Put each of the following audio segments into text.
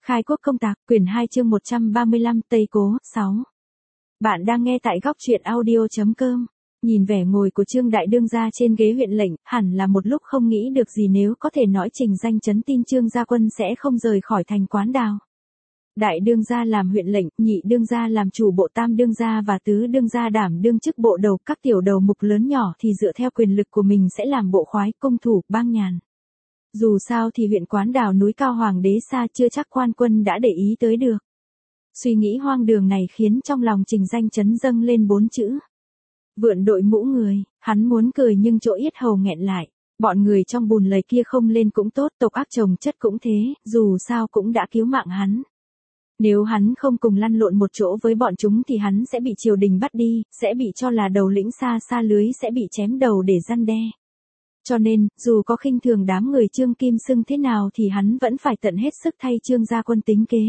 Khai quốc công tạc, quyển 2 chương 135 Tây Cố, 6. Bạn đang nghe tại góc truyện audio.com. Nhìn vẻ ngồi của Trương Đại Đương gia trên ghế huyện lệnh, hẳn là một lúc không nghĩ được gì nếu có thể nói Trình Danh Chấn tin Trương gia quân sẽ không rời khỏi thành Quán Đào. Đại đương gia làm huyện lệnh, nhị đương gia làm chủ bộ, tam đương gia và tứ đương gia đảm đương chức bộ đầu, các tiểu đầu mục lớn nhỏ thì dựa theo quyền lực của mình sẽ làm bộ khoái, công thủ, bang nhàn. Dù sao thì huyện Quán Đào núi cao hoàng đế xa, chưa chắc quan quân đã để ý tới được. Suy nghĩ hoang đường này khiến trong lòng Trình Danh Chấn dâng lên 4 chữ. Vượn đội mũ người, hắn muốn cười nhưng chỗ yết hầu nghẹn lại. Bọn người trong bùn lầy kia không lên cũng tốt, tộc ác chồng chất cũng thế, dù sao cũng đã cứu mạng hắn. Nếu hắn không cùng lăn lộn một chỗ với bọn chúng thì hắn sẽ bị triều đình bắt đi, sẽ bị cho là đầu lĩnh xa xa lưới, sẽ bị chém đầu để răn đe. Cho nên, dù có khinh thường đám người Trương Kim Xưng thế nào thì hắn vẫn phải tận hết sức thay Trương gia quân tính kế.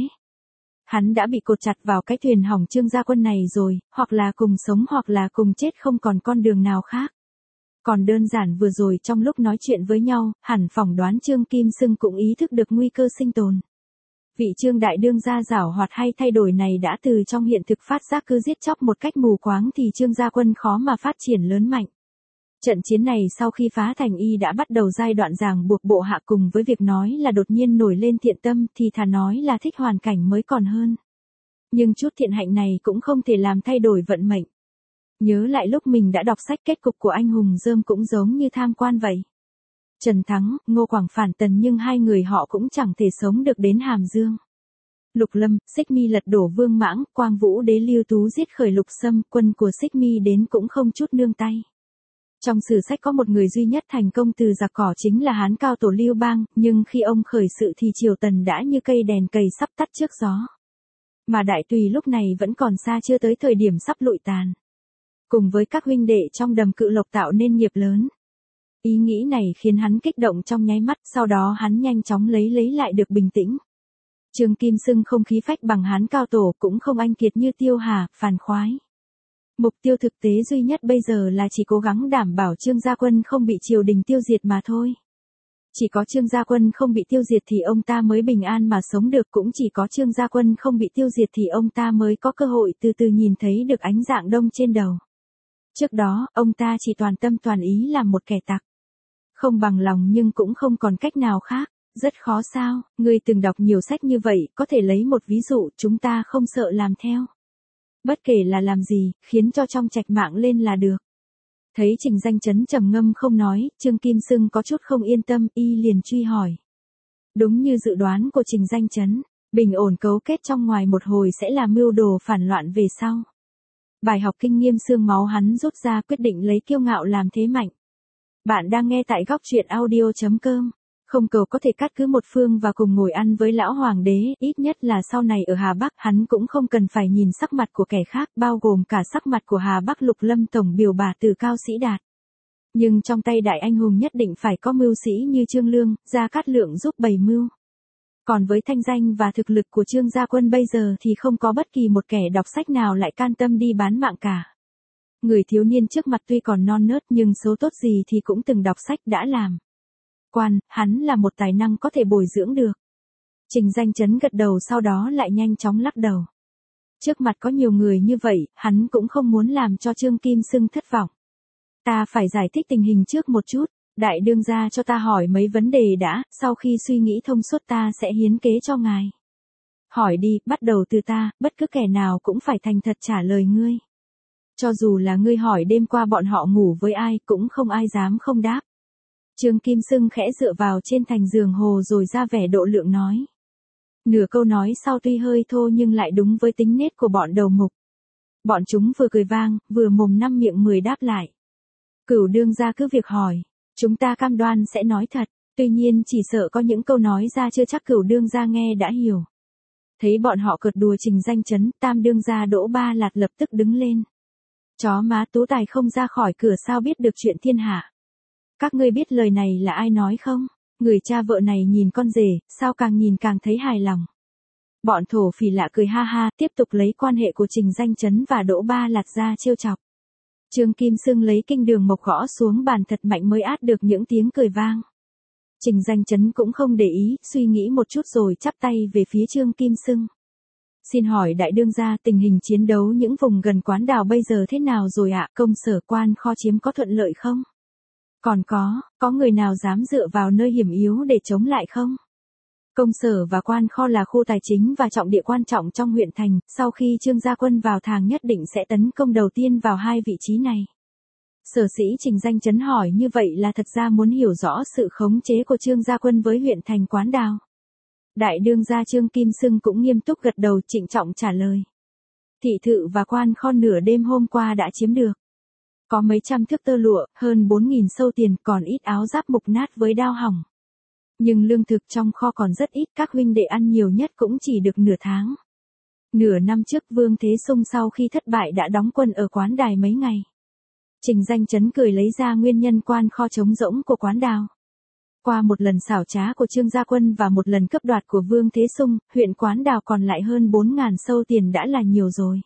Hắn đã bị cột chặt vào cái thuyền hỏng Trương gia quân này rồi, hoặc là cùng sống hoặc là cùng chết, không còn con đường nào khác. Còn đơn giản vừa rồi trong lúc nói chuyện với nhau, hẳn phỏng đoán Trương Kim Xưng cũng ý thức được nguy cơ sinh tồn. Vị Trương đại đương gia giảo hoạt hay thay đổi này đã từ trong hiện thực phát giác, cứ giết chóc một cách mù quáng thì Trương gia quân khó mà phát triển lớn mạnh. Trận chiến này sau khi phá thành y đã bắt đầu giai đoạn ràng buộc bộ hạ, cùng với việc nói là đột nhiên nổi lên thiện tâm thì thà nói là thích hoàn cảnh mới còn hơn. Nhưng chút thiện hạnh này cũng không thể làm thay đổi vận mệnh. Nhớ lại lúc mình đã đọc sách, kết cục của anh hùng Dơm cũng giống như tham quan vậy. Trần Thắng, Ngô Quảng phản tần nhưng hai người họ cũng chẳng thể sống được đến Hàm Dương. Lục Lâm, Xích Mi lật đổ Vương Mãng, Quang Vũ đế Lưu Tú giết khởi Lục Sâm, quân của Xích Mi đến cũng không chút nương tay. Trong sử sách có một người duy nhất thành công từ giặc cỏ, chính là Hán Cao Tổ Lưu Bang, nhưng khi ông khởi sự thì triều tần đã như cây đèn cầy sắp tắt trước gió. Mà Đại Tùy lúc này vẫn còn xa, chưa tới thời điểm sắp lụi tàn. Cùng với các huynh đệ trong Đầm Cự Lộc tạo nên nghiệp lớn. Ý nghĩ này khiến hắn kích động trong nháy mắt, sau đó hắn nhanh chóng lấy lại được bình tĩnh. Trương Kim Xưng không khí phách bằng Hán Cao Tổ, cũng không anh kiệt như Tiêu Hà, Phàn Khoái. Mục tiêu thực tế duy nhất bây giờ là chỉ cố gắng đảm bảo Trương gia quân không bị triều đình tiêu diệt mà thôi. Chỉ có Trương gia quân không bị tiêu diệt thì ông ta mới bình an mà sống được, cũng chỉ có Trương gia quân không bị tiêu diệt thì ông ta mới có cơ hội từ từ nhìn thấy được ánh dạng đông trên đầu. Trước đó, ông ta chỉ toàn tâm toàn ý làm một kẻ tặc. Không bằng lòng nhưng cũng không còn cách nào khác. Rất khó sao, người từng đọc nhiều sách như vậy, có thể lấy một ví dụ, chúng ta không sợ làm theo. Bất kể là làm gì, khiến cho trong trạch mạng lên là được. Thấy Trình Danh Chấn trầm ngâm không nói, Trương Kim Xưng có chút không yên tâm, y liền truy hỏi. Đúng như dự đoán của Trình Danh Chấn, bình ổn cấu kết trong ngoài một hồi sẽ là mưu đồ phản loạn về sau. Bài học kinh nghiệm xương máu hắn rút ra, quyết định lấy kiêu ngạo làm thế mạnh. Bạn đang nghe tại góc truyện audio.com. Không cầu có thể cắt cứ một phương và cùng ngồi ăn với lão hoàng đế, ít nhất là sau này ở Hà Bắc hắn cũng không cần phải nhìn sắc mặt của kẻ khác, bao gồm cả sắc mặt của Hà Bắc Lục Lâm tổng biểu bà từ Cao Sĩ Đạt. Nhưng trong tay đại anh hùng nhất định phải có mưu sĩ như Trương Lương, Gia Cát Lượng giúp bày mưu. Còn với thanh danh và thực lực của Trương gia quân bây giờ thì không có bất kỳ một kẻ đọc sách nào lại can tâm đi bán mạng cả. Người thiếu niên trước mặt tuy còn non nớt nhưng số tốt gì thì cũng từng đọc sách đã làm. Hắn là một tài năng có thể bồi dưỡng được. Trình Danh Chấn gật đầu, sau đó lại nhanh chóng lắc đầu. Trước mặt có nhiều người như vậy, hắn cũng không muốn làm cho Trương Kim Xưng thất vọng. Ta phải giải thích tình hình trước một chút, đại đương gia cho ta hỏi mấy vấn đề đã, sau khi suy nghĩ thông suốt ta sẽ hiến kế cho ngài. Hỏi đi, bắt đầu từ ta, bất cứ kẻ nào cũng phải thành thật trả lời ngươi. Cho dù là ngươi hỏi đêm qua bọn họ ngủ với ai, cũng không ai dám không đáp. Trương Kim Xưng khẽ dựa vào trên thành giường hồ rồi ra vẻ độ lượng nói. Nửa câu nói sau tuy hơi thô nhưng lại đúng với tính nết của bọn đầu mục. Bọn chúng vừa cười vang, vừa mồm năm miệng mười đáp lại. Cửu đương gia cứ việc hỏi, chúng ta cam đoan sẽ nói thật, tuy nhiên chỉ sợ có những câu nói ra chưa chắc cửu đương gia nghe đã hiểu. Thấy bọn họ cợt đùa Trình Danh Chấn, tam đương gia Đỗ Ba Lạt lập tức đứng lên. Chó má Tú Tài không ra khỏi cửa sao biết được chuyện thiên hạ. Các ngươi biết lời này là ai nói không? Người cha vợ này nhìn con rể, sao càng nhìn càng thấy hài lòng. Bọn thổ phỉ lạ cười ha ha, tiếp tục lấy quan hệ của Trình Danh Chấn và Đỗ Ba Lạt ra trêu chọc. Trương Kim Xưng lấy kinh đường mộc gõ xuống bàn thật mạnh mới át được những tiếng cười vang. Trình Danh Chấn cũng không để ý, suy nghĩ một chút rồi chắp tay về phía Trương Kim Xưng. Xin hỏi đại đương gia, tình hình chiến đấu những vùng gần Quán Đào bây giờ thế nào rồi ạ? Công sở quan kho chiếm có thuận lợi không? Còn có người nào dám dựa vào nơi hiểm yếu để chống lại không? Công sở và quan kho là khu tài chính và trọng địa quan trọng trong huyện thành, sau khi Trương gia quân vào Thàng nhất định sẽ tấn công đầu tiên vào hai vị trí này. Sở sĩ Trình Danh Chấn hỏi như vậy là thật ra muốn hiểu rõ sự khống chế của Trương gia quân với huyện thành Quán Đào. Đại đương gia Trương Kim Xưng cũng nghiêm túc gật đầu, trịnh trọng trả lời. Thị thự và quan kho nửa đêm hôm qua đã chiếm được. Có mấy trăm thước tơ lụa, hơn 4.000 sâu tiền, còn ít áo giáp mục nát với đao hỏng. Nhưng lương thực trong kho còn rất ít, các huynh đệ ăn nhiều nhất cũng chỉ được nửa tháng. Nửa năm trước Vương Thế Sung sau khi thất bại đã đóng quân ở Quán Đài mấy ngày. Trình Danh Chấn cười lấy ra nguyên nhân quan kho trống rỗng của Quán Đào. Qua một lần xảo trá của Trương gia quân và một lần cướp đoạt của Vương Thế Sung, huyện Quán Đào còn lại hơn 4.000 sâu tiền đã là nhiều rồi.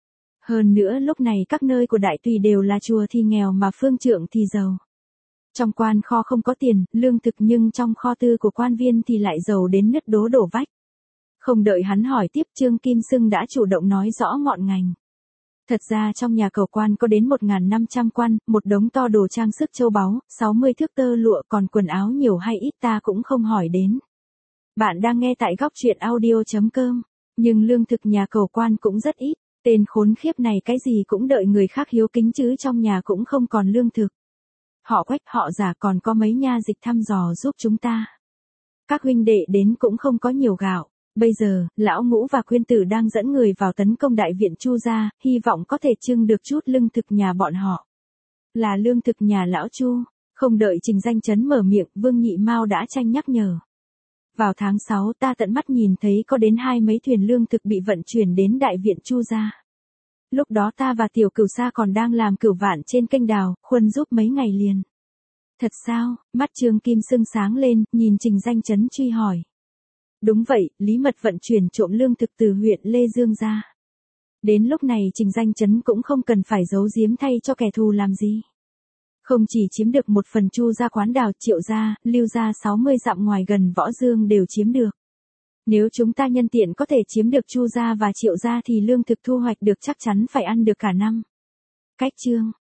Hơn nữa lúc này các nơi của đại tùy đều là chùa thì nghèo mà phương trượng thì giàu. Trong quan kho không có tiền, lương thực, nhưng trong kho tư của quan viên thì lại giàu đến nứt đố đổ vách. Không đợi hắn hỏi tiếp, Trương Kim Xưng đã chủ động nói rõ ngọn ngành. Thật ra trong nhà cầu quan có đến 1.500 quan, một đống to đồ trang sức châu báu, 60 thước tơ lụa, còn quần áo nhiều hay ít ta cũng không hỏi đến. Bạn đang nghe tại góc truyện audio.com, nhưng lương thực nhà cầu quan cũng rất ít, tên khốn khiếp này cái gì cũng đợi người khác hiếu kính chứ trong nhà cũng không còn lương thực. Họ Quách, họ Giả còn có mấy nha dịch thăm dò giúp chúng ta. Các huynh đệ đến cũng không có nhiều gạo. Bây giờ, lão Ngũ và Quyên Tử đang dẫn người vào tấn công đại viện Chu gia, hy vọng có thể trưng được chút lương thực nhà bọn họ. Là lương thực nhà lão Chu. Không đợi Trình Danh Chấn mở miệng, Vương Nhị Mao đã tranh nhắc nhở. Vào tháng 6 ta tận mắt nhìn thấy có đến 20 mấy thuyền lương thực bị vận chuyển đến đại viện Chu gia. Lúc đó ta và Tiểu Cửu Sa còn đang làm cửu vạn trên kênh đào, khuân giúp mấy ngày liền. Thật sao? Mắt Trương Kim Xưng sáng lên, nhìn Trình Danh Chấn truy hỏi. Đúng vậy, Lý Mật vận chuyển trộm lương thực từ huyện Lê Dương ra. Đến lúc này Trình Danh Chấn cũng không cần phải giấu giếm thay cho kẻ thù làm gì. Không chỉ chiếm được một phần Chu gia, Quán Đào, Triệu gia, Lưu gia 60 dặm ngoài gần Võ Dương đều chiếm được. Nếu chúng ta nhân tiện có thể chiếm được Chu gia và Triệu gia thì lương thực thu hoạch được chắc chắn phải ăn được cả năm. Cách chương